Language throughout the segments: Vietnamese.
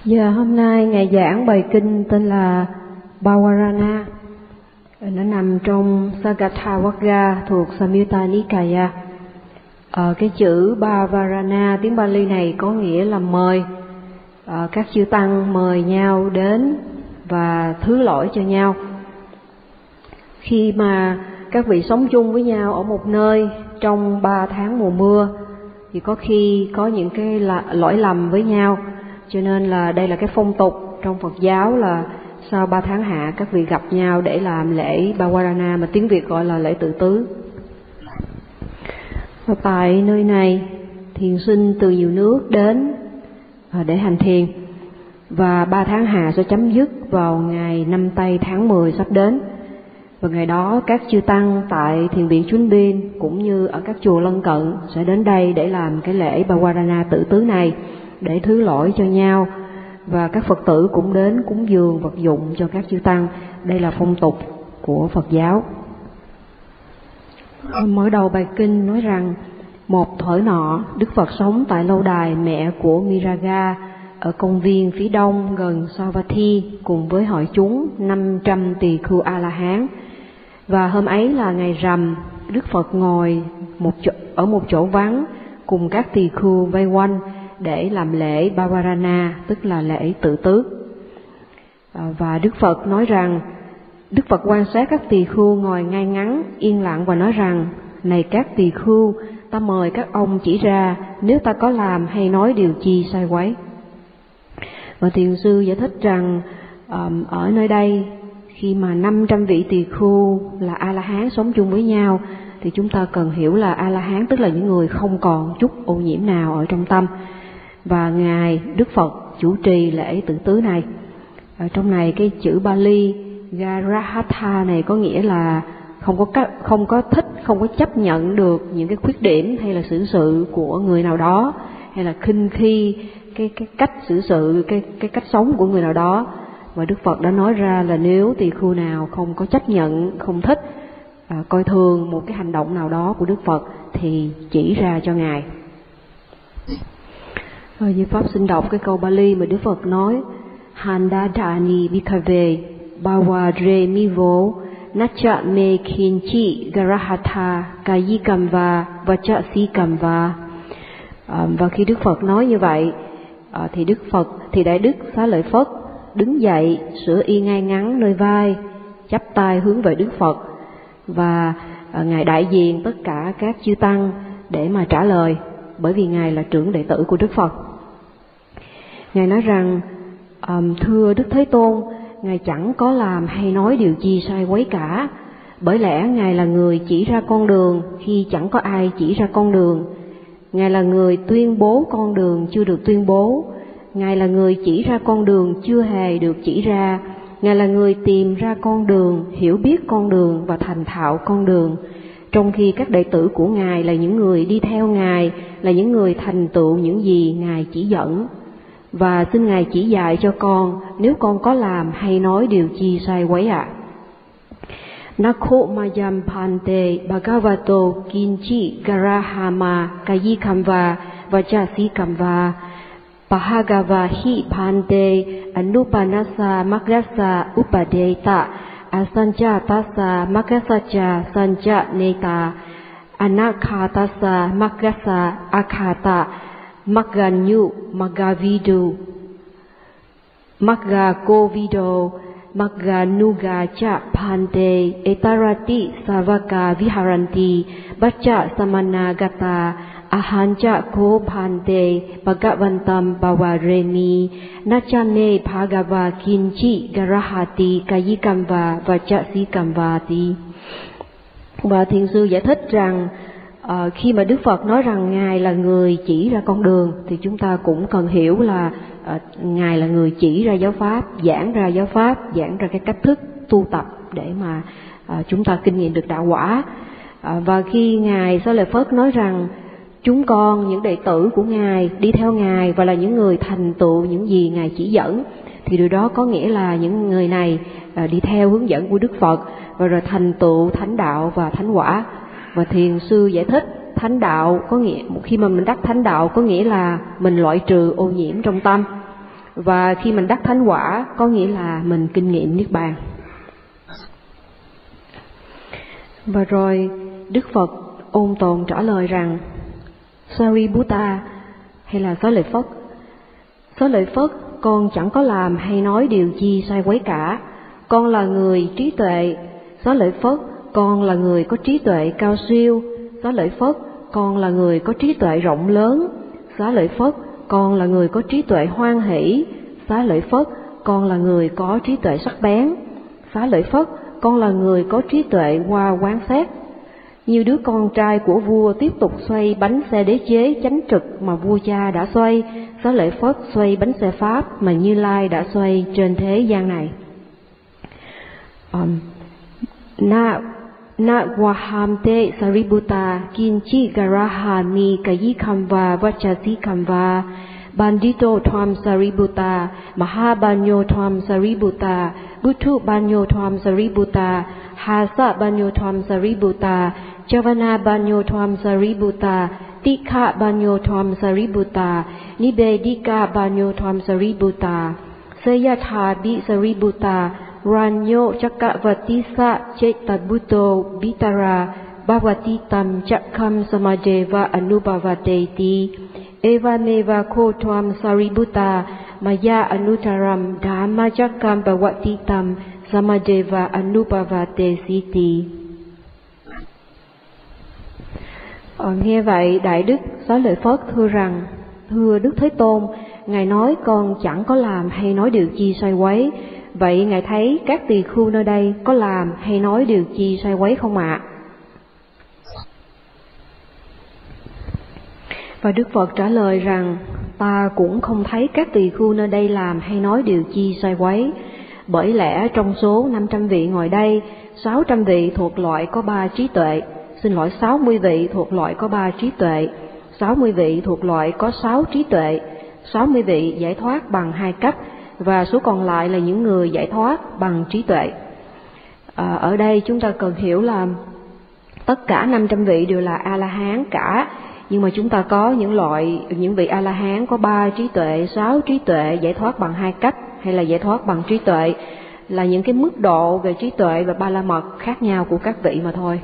Giờ hôm nay Ngài giảng bài kinh tên là Bawarana. Nó nằm trong Sagatthavagga thuộc Samyutta Nikaya. Cái chữ Bawarana tiếng Pali này có nghĩa là mời. Các chư tăng mời nhau đến và thứ lỗi cho nhau. Khi mà các vị sống chung với nhau ở một nơi trong 3 tháng mùa mưa thì có khi có những cái lỗi lầm với nhau, cho nên là đây là cái phong tục trong Phật giáo là sau 3 tháng hạ các vị gặp nhau để làm lễ Bawarana, mà tiếng Việt gọi là lễ tự tứ. Và tại nơi này thiền sinh từ nhiều nước đến để hành thiền, và 3 tháng hạ sẽ chấm dứt vào ngày 5 tây tháng 10 sắp đến. Và ngày đó các chư tăng tại thiền viện Chun Bin cũng như ở các chùa lân cận sẽ đến đây để làm cái lễ Bawarana tự tứ này để thứ lỗi cho nhau, và các Phật tử cũng đến cúng dường vật dụng cho các chư tăng. Đây là phong tục của Phật giáo. Mở đầu bài kinh nói rằng một thuở nọ Đức Phật sống tại lâu đài mẹ của Miraga ở công viên phía đông gần Savatthi cùng với hội chúng 500 tỳ khưu A-la-hán. Và hôm ấy là ngày rằm, Đức Phật ngồi ở một chỗ vắng cùng các tỳ khưu vây quanh để làm lễ Bawarana, tức là lễ tự tứ. Và Đức Phật nói rằng, Đức Phật quan sát các tỳ khưu ngồi ngay ngắn, yên lặng và nói rằng: này các tỳ khưu, ta mời các ông chỉ ra nếu ta có làm hay nói điều chi sai quấy. Và thiền sư giải thích rằng ở nơi đây khi mà 500 vị tỳ khưu là A-la-hán sống chung với nhau thì chúng ta cần hiểu là A-la-hán tức là những người không còn chút ô nhiễm nào ở trong tâm. Và Ngài Đức Phật chủ trì lễ tự tứ này. Ở trong này cái chữ Pali Garahatha này có nghĩa là không có chấp nhận được những cái khuyết điểm hay là xử sự của người nào đó, hay là khinh khi cái cách xử sự, cái cách sống của người nào đó. Và Đức Phật đã nói ra là nếu tỳ khưu nào không có chấp nhận, không thích, coi thường một cái hành động nào đó của Đức Phật thì chỉ ra cho Ngài. Như Pháp xin đọc cái câu Pali mà Đức Phật nói: Handadani bhikkhave baware mivo nacha me kinchi garahatha kayikamva vachasikamva. Và khi Đức Phật nói như vậy thì Đại Đức Xá Lợi Phất đứng dậy, sửa y ngay ngắn nơi vai, chắp tay hướng về Đức Phật, và Ngài đại diện tất cả các chư tăng để mà trả lời, bởi vì Ngài là trưởng đệ tử của Đức Phật. Ngài nói rằng: thưa Đức Thế Tôn, Ngài chẳng có làm hay nói điều chi sai quấy cả, bởi lẽ Ngài là người chỉ ra con đường khi chẳng có ai chỉ ra con đường. Ngài là người tuyên bố con đường chưa được tuyên bố. Ngài là người chỉ ra con đường chưa hề được chỉ ra. Ngài là người tìm ra con đường, hiểu biết con đường và thành thạo con đường. Trong khi các đệ tử của Ngài là những người đi theo Ngài, là những người thành tựu những gì Ngài chỉ dẫn. Và xin Ngài chỉ dạy cho con nếu con có làm hay nói điều chi sai quấy ạ. Nakho mayam pante bhagavato kinchi garahama kayikamva vachasikamva Pahagava hi pante anupanasa magrasa upadeta asanja tasa magrasacha sanja neta anakhatasa magrasa akhata maganyu magavidu magagovido maganuga cha pante etarati savaka viharanti bacha samanagata ahanja ko pante bhagavantam bawaremi nachame bhagava kinchi garahati kayikamva vachasikamvati. Và thiền sư giải thích rằng khi mà Đức Phật nói rằng Ngài là người chỉ ra con đường thì chúng ta cũng cần hiểu là Ngài là người chỉ ra giáo pháp, giảng ra giáo pháp, giảng ra cái cách thức tu tập để mà chúng ta kinh nghiệm được đạo quả. Và khi Ngài Xá Lợi Phất nói rằng chúng con, những đệ tử của Ngài, đi theo Ngài và là những người thành tựu những gì Ngài chỉ dẫn, thì điều đó có nghĩa là những người này đi theo hướng dẫn của Đức Phật và rồi thành tựu thánh đạo và thánh quả. Và thiền sư giải thích thánh đạo có nghĩa, khi mà mình đắc thánh đạo có nghĩa là mình loại trừ ô nhiễm trong tâm. Và khi mình đắc thánh quả có nghĩa là mình kinh nghiệm niết bàn. Và rồi Đức Phật ôn tồn trả lời rằng: Sariputta, hay là Xá lợi Phất, Xá lợi Phất, con chẳng có làm hay nói điều chi sai quấy cả. Con là người trí tuệ. Xá lợi Phất, con là người có trí tuệ cao siêu. Xá lợi Phất, con là người có trí tuệ rộng lớn. Xá lợi Phất, con là người có trí tuệ hoan hỷ. Xá lợi Phất, con là người có trí tuệ sắc bén. Xá lợi Phất, con là người có trí tuệ qua quán xét. Nhiều đứa con trai của vua tiếp tục xoay bánh xe đế chế chánh trực mà vua cha đã xoay. Xá lợi Phất xoay bánh xe Pháp mà Như Lai đã xoay trên thế gian này. Na Wahamte Sariputta Kinchi Garahami Kayikamva Vachasikamva Bandito Twam Sariputta Mahabanyo Twam Sariputta Buttu Banyo Twam Sariputta Hasa Banyo Twam Sariputta Javana Banyo Twam Sariputta Tikha Banyo Twam Sariputta Nibedika Banyo Twam Sariputta Sayatha Bi Sariputta Ranyo Chakavatisa Chetabutto Bitara Bhavatitam Chakam Samadeva Anubhavateti Evameva Ko Twam Sariputta Maya Anutaram Dhamma Chakam Bhavatitam Samadeva Anubhavatesiti. Nghe vậy, Đại Đức Xá lợi Phất thưa rằng: Thưa Đức Thế Tôn, Ngài nói con chẳng có làm hay nói điều chi sai quấy. Vậy Ngài thấy các tỳ khưu nơi đây có làm hay nói điều chi sai quấy không ạ? Và Đức Phật trả lời rằng: Ta cũng không thấy các tỳ khưu nơi đây làm hay nói điều chi sai quấy. Bởi lẽ trong số 500 vị ngồi đây, 600 vị thuộc loại có 3 trí tuệ. 60 vị thuộc loại có 3 trí tuệ, 60 vị thuộc loại có 6 trí tuệ, 60 vị giải thoát bằng 2 cách, và số còn lại là những người giải thoát bằng trí tuệ. Ở đây chúng ta cần hiểu là tất cả 500 vị đều là A-la-hán cả, nhưng mà chúng ta có những vị A-la-hán có 3 trí tuệ, 6 trí tuệ, giải thoát bằng 2 cách hay là giải thoát bằng trí tuệ, là những cái mức độ về trí tuệ và ba la mật khác nhau của các vị mà thôi.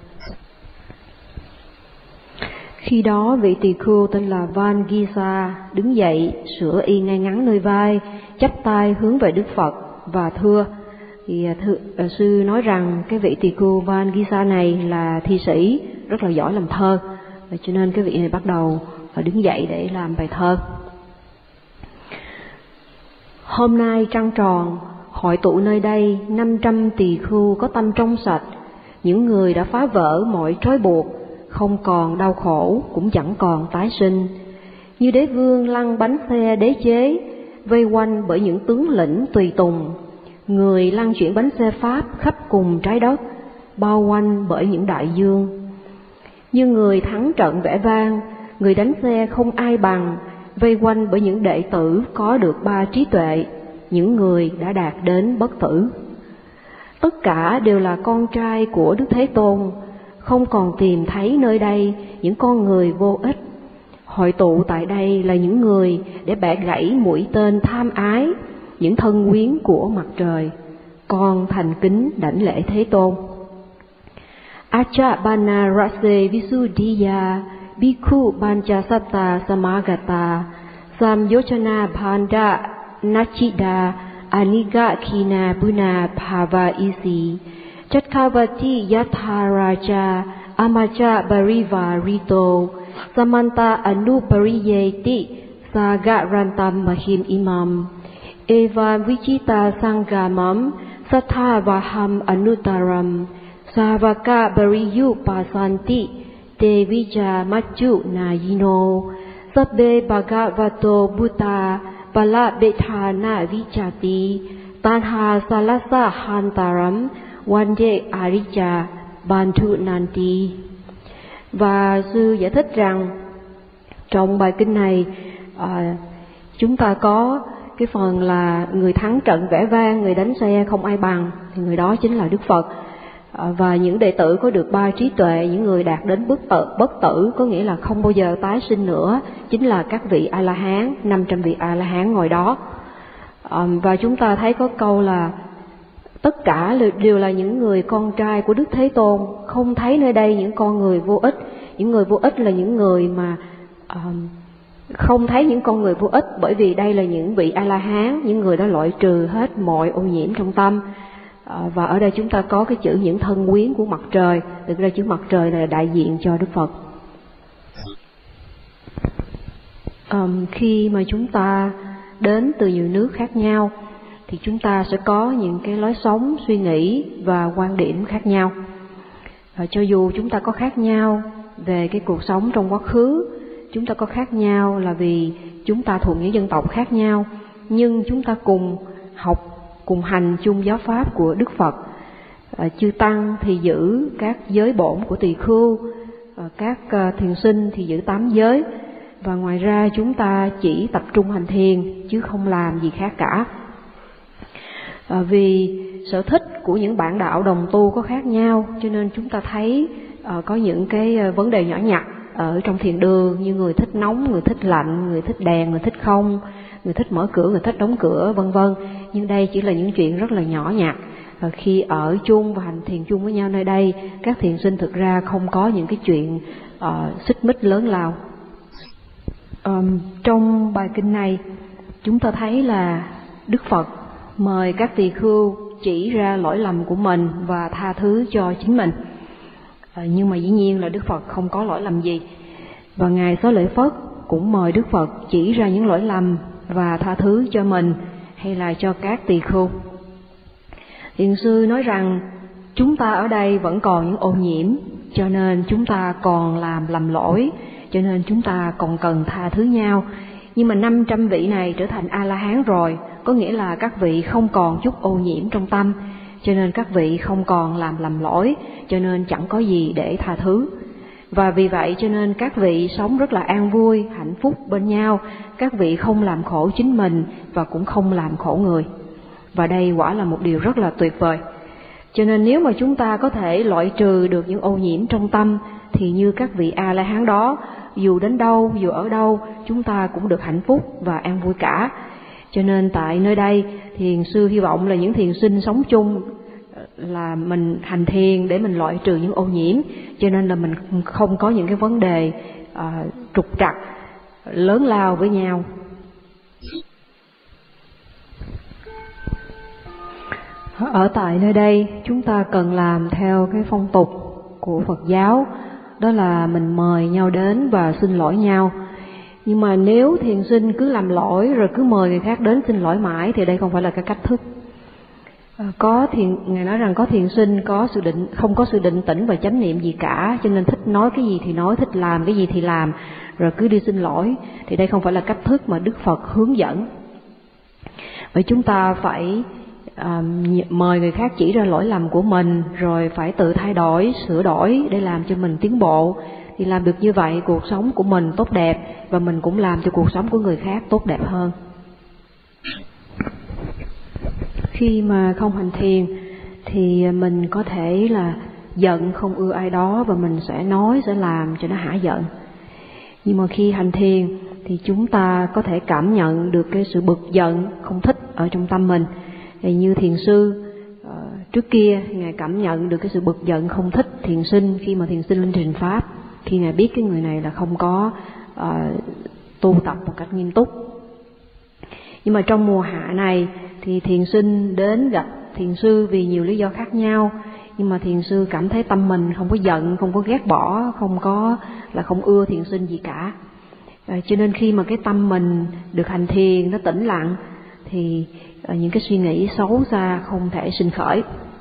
Khi đó vị tỳ khưu tên là Vangisa đứng dậy, sửa y ngay ngắn nơi vai, chắp tay hướng về Đức Phật và thưa. Sư nói rằng cái vị tỳ khưu Vangisa này là thi sĩ, rất là giỏi làm thơ, cho nên cái vị này bắt đầu đứng dậy để làm bài thơ. Hôm nay trăng tròn, hội tụ nơi đây 500 tỳ khưu có tâm trong sạch, những người đã phá vỡ mọi trói buộc, không còn đau khổ, cũng chẳng còn tái sinh. Như đế vương lăn bánh xe đế chế, vây quanh bởi những tướng lĩnh tùy tùng, người lăn chuyển bánh xe Pháp khắp cùng trái đất, bao quanh bởi những đại dương. Như người thắng trận vẻ vang, người đánh xe không ai bằng, vây quanh bởi những đệ tử có được 3 trí tuệ, những người đã đạt đến bất tử. Tất cả đều là con trai của Đức Thế Tôn, không còn tìm thấy nơi đây những con người vô ích. Hội tụ tại đây là những người để bẻ gãy mũi tên tham ái, những thân quyến của mặt trời. Con thành kính đảnh lễ Thế Tôn. Achabana rase visuddhiya bhikkhu panchasatta samagata samyochana bhanda nachida aniga khina buna bhava isi Chatkavati yatha raja amacha bariva rito samanta anupariyeti sagarantam mahim imam eva vichita sangamam satthavaham anutaram savaka bariyu pasanti devija machu nayino sabbe bhagavato buddha pala bethana vichati tanha salasa hantaram Vande Arija Bantu Nanti. Và sư giải thích rằng trong bài kinh này chúng ta có cái phần là người thắng trận vẻ vang, người đánh xe không ai bằng, thì người đó chính là Đức Phật. Và những đệ tử có được 3 trí tuệ, những người đạt đến bất tử, có nghĩa là không bao giờ tái sinh nữa, chính là các vị A-la-hán, 500 vị A-la-hán ngồi đó. Và chúng ta thấy có câu là tất cả đều là những người con trai của Đức Thế Tôn, không thấy nơi đây những con người vô ích. Những người vô ích là những người mà không thấy những con người vô ích, bởi vì đây là những vị A-la-hán, những người đã loại trừ hết mọi ô nhiễm trong tâm. Và ở đây chúng ta có cái chữ những thân quyến của mặt trời. Thực ra chữ mặt trời là đại diện cho Đức Phật. Khi mà chúng ta đến từ nhiều nước khác nhau thì chúng ta sẽ có những cái lối sống, suy nghĩ và quan điểm khác nhau. Cho dù chúng ta có khác nhau về cái cuộc sống trong quá khứ, chúng ta có khác nhau là vì chúng ta thuộc những dân tộc khác nhau, nhưng chúng ta cùng học, cùng hành chung giáo pháp của Đức Phật. Chư Tăng thì giữ các giới bổn của tỳ khưu, các thiền sinh thì giữ 8 giới, và ngoài ra chúng ta chỉ tập trung hành thiền chứ không làm gì khác cả. Vì sở thích của những bạn đạo đồng tu có khác nhau, cho nên chúng ta thấy có những cái vấn đề nhỏ nhặt ở trong thiền đường, như người thích nóng, người thích lạnh, người thích đèn, người thích không, người thích mở cửa, người thích đóng cửa, vân vân. Nhưng đây chỉ là những chuyện rất là nhỏ nhặt. Khi ở chung và hành thiền chung với nhau nơi đây, các thiền sinh thực ra không có những cái chuyện xích mích lớn lao. Trong bài kinh này chúng ta thấy là Đức Phật mời các tỳ khưu chỉ ra lỗi lầm của mình và tha thứ cho chính mình. Nhưng mà dĩ nhiên là Đức Phật không có lỗi lầm gì. Và Ngài Xá Lợi Phất cũng mời Đức Phật chỉ ra những lỗi lầm và tha thứ cho mình hay là cho các tỳ khưu. Thiền sư nói rằng chúng ta ở đây vẫn còn những ô nhiễm, cho nên chúng ta còn lầm lỗi, cho nên chúng ta còn cần tha thứ nhau. Nhưng mà 500 vị này trở thành A-la-hán rồi, có nghĩa là các vị không còn chút ô nhiễm trong tâm, cho nên các vị không còn lầm lỗi, cho nên chẳng có gì để tha thứ. Và vì vậy cho nên các vị sống rất là an vui, hạnh phúc bên nhau, các vị không làm khổ chính mình và cũng không làm khổ người. Và đây quả là một điều rất là tuyệt vời. Cho nên nếu mà chúng ta có thể loại trừ được những ô nhiễm trong tâm, thì như các vị A-la-hán đó, dù đến đâu, dù ở đâu, chúng ta cũng được hạnh phúc và an vui cả. Cho nên tại nơi đây, thiền sư hy vọng là những thiền sinh sống chung là mình hành thiền để mình loại trừ những ô nhiễm, cho nên là mình không có những cái vấn đề trục trặc lớn lao với nhau. Ở tại nơi đây chúng ta cần làm theo cái phong tục của Phật giáo, đó là mình mời nhau đến và xin lỗi nhau. Nhưng mà nếu thiền sinh cứ làm lỗi rồi cứ mời người khác đến xin lỗi mãi thì đây không phải là cái cách thức. Ngài nói rằng có thiền sinh không có sự định tĩnh và chánh niệm gì cả, cho nên thích nói cái gì thì nói, thích làm cái gì thì làm, rồi cứ đi xin lỗi, thì đây không phải là cách thức mà Đức Phật hướng dẫn. Vậy chúng ta phải mời người khác chỉ ra lỗi lầm của mình, rồi phải tự thay đổi, sửa đổi để làm cho mình tiến bộ. Thì làm được như vậy cuộc sống của mình tốt đẹp, và mình cũng làm cho cuộc sống của người khác tốt đẹp hơn. Khi mà không hành thiền thì mình có thể là giận không ưa ai đó và mình sẽ nói, sẽ làm cho nó hả giận. Nhưng mà khi hành thiền thì chúng ta có thể cảm nhận được cái sự bực giận, không thích ở trong tâm mình. Thì như thiền sư trước kia, Ngài cảm nhận được cái sự bực giận không thích thiền sinh khi mà thiền sinh lên trình pháp, khi Ngài biết cái người này là không có tu tập một cách nghiêm túc. Nhưng mà trong mùa hạ này thì thiền sinh đến gặp thiền sư vì nhiều lý do khác nhau, nhưng mà thiền sư cảm thấy tâm mình không có giận, không có ghét bỏ, không ưa thiền sinh gì cả. Cho nên khi mà cái tâm mình được hành thiền, nó tĩnh lặng, thì những cái suy nghĩ xấu xa không thể sinh khởi.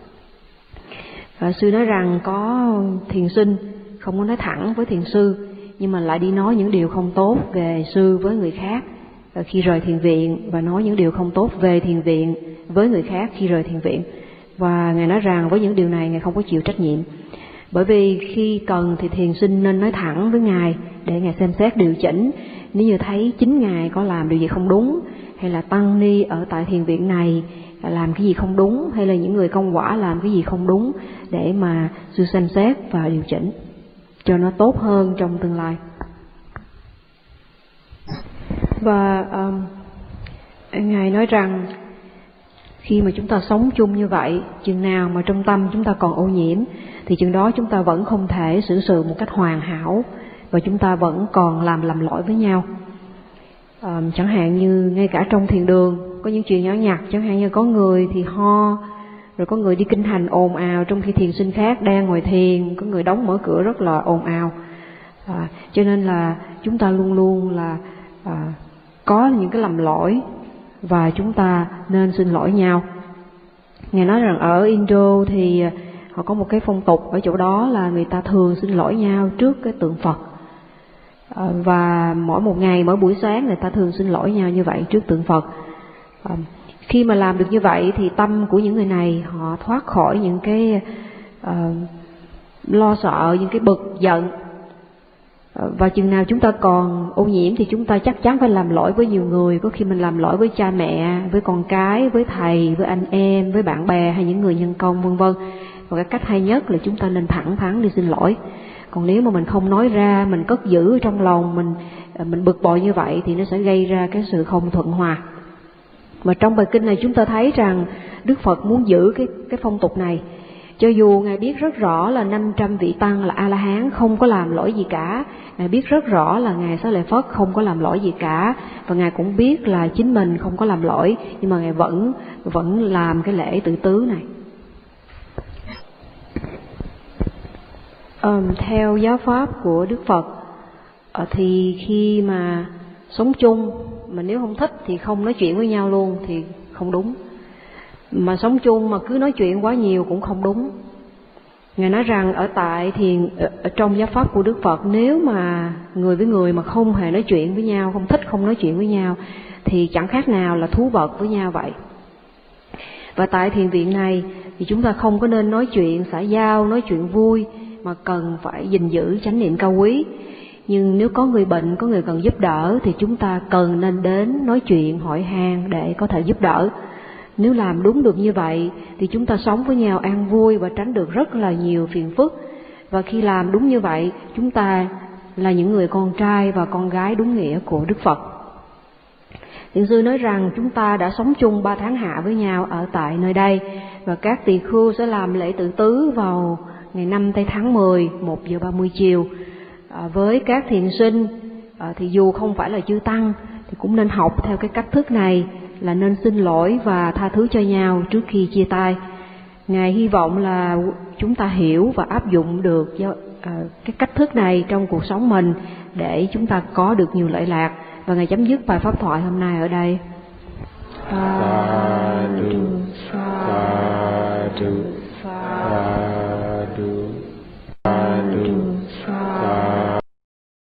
Sư nói rằng có thiền sinh không có nói thẳng với thiền sư, nhưng mà lại đi nói những điều không tốt về sư với người khác khi rời thiền viện, và nói những điều không tốt về thiền viện với người khác khi rời thiền viện. Và Ngài nói rằng với những điều này Ngài không có chịu trách nhiệm. Bởi vì khi cần thì thiền sinh nên nói thẳng với Ngài để Ngài xem xét điều chỉnh. Nếu như thấy chính Ngài có làm điều gì không đúng, hay là tăng ni ở tại thiền viện này làm cái gì không đúng, hay là những người công quả làm cái gì không đúng, để mà sư xem xét và điều chỉnh cho nó tốt hơn trong tương lai. Và Ngài nói rằng khi mà chúng ta sống chung như vậy, chừng nào mà trong tâm chúng ta còn ô nhiễm thì chừng đó chúng ta vẫn không thể xử sự một cách hoàn hảo và chúng ta vẫn còn làm lầm lỗi với nhau. Chẳng hạn như ngay cả trong thiền đường có những chuyện nhỏ nhặt, chẳng hạn như có người thì ho, rồi có người đi kinh hành ồn ào trong khi thiền sinh khác đang ngồi thiền, có người đóng mở cửa rất là ồn ào. Cho nên là chúng ta luôn luôn là có những cái lầm lỗi và chúng ta nên xin lỗi nhau. Ngài nói rằng ở Indo thì họ có một cái phong tục ở chỗ đó là người ta thường xin lỗi nhau trước cái tượng Phật. Và mỗi một ngày, mỗi buổi sáng người ta thường xin lỗi nhau như vậy trước tượng Phật. Khi mà làm được như vậy thì tâm của những người này họ thoát khỏi những cái lo sợ, những cái bực giận. Và chừng nào chúng ta còn ô nhiễm thì chúng ta chắc chắn phải làm lỗi với nhiều người. Có khi mình làm lỗi với cha mẹ, với con cái, với thầy, với anh em, với bạn bè hay những người nhân công vân vân. Và cái cách hay nhất là chúng ta nên thẳng thắn đi xin lỗi. Còn nếu mà mình không nói ra, mình cất giữ trong lòng, mình bực bội như vậy thì nó sẽ gây ra cái sự không thuận hòa. Mà trong bài kinh này chúng ta thấy rằng Đức Phật muốn giữ cái phong tục này. Cho dù Ngài biết rất rõ là 500 vị tăng là A-la-hán không có làm lỗi gì cả, Ngài biết rất rõ là Ngài Xá Lợi Phất không có làm lỗi gì cả, và Ngài cũng biết là chính mình không có làm lỗi, nhưng mà Ngài vẫn làm cái lễ tự tứ này. Theo giáo pháp của Đức Phật thì khi mà sống chung mà nếu không thích thì không nói chuyện với nhau luôn thì không đúng. Mà sống chung mà cứ nói chuyện quá nhiều cũng không đúng. Ngài nói rằng ở trong giáo pháp của Đức Phật, nếu mà người với người mà không hề nói chuyện với nhau, không nói chuyện với nhau thì chẳng khác nào là thú vật với nhau vậy. Và tại thiền viện này thì chúng ta không có nên nói chuyện xã giao, nói chuyện vui, mà cần phải gìn giữ chánh niệm cao quý. Nhưng nếu có người bệnh, có người cần giúp đỡ thì chúng ta cần nên đến nói chuyện, hỏi han để có thể giúp đỡ. Nếu làm đúng được như vậy thì chúng ta sống với nhau an vui và tránh được rất là nhiều phiền phức. Và khi làm đúng như vậy, chúng ta là những người con trai và con gái đúng nghĩa của Đức Phật. Thiền sư nói rằng chúng ta đã sống chung 3 tháng hạ với nhau ở tại nơi đây, và các tỳ khưu sẽ làm lễ tự tứ vào ngày 5 tây tháng 10, 1 giờ 30 chiều. Với các thiền sinh thì dù không phải là chư tăng thì cũng nên học theo cái cách thức này, là nên xin lỗi và tha thứ cho nhau trước khi chia tay. Ngài hy vọng là chúng ta hiểu và áp dụng được cái cách thức này trong cuộc sống mình để chúng ta có được nhiều lợi lạc. Và Ngài chấm dứt bài pháp thoại hôm nay ở đây. Sa du, sa du, sa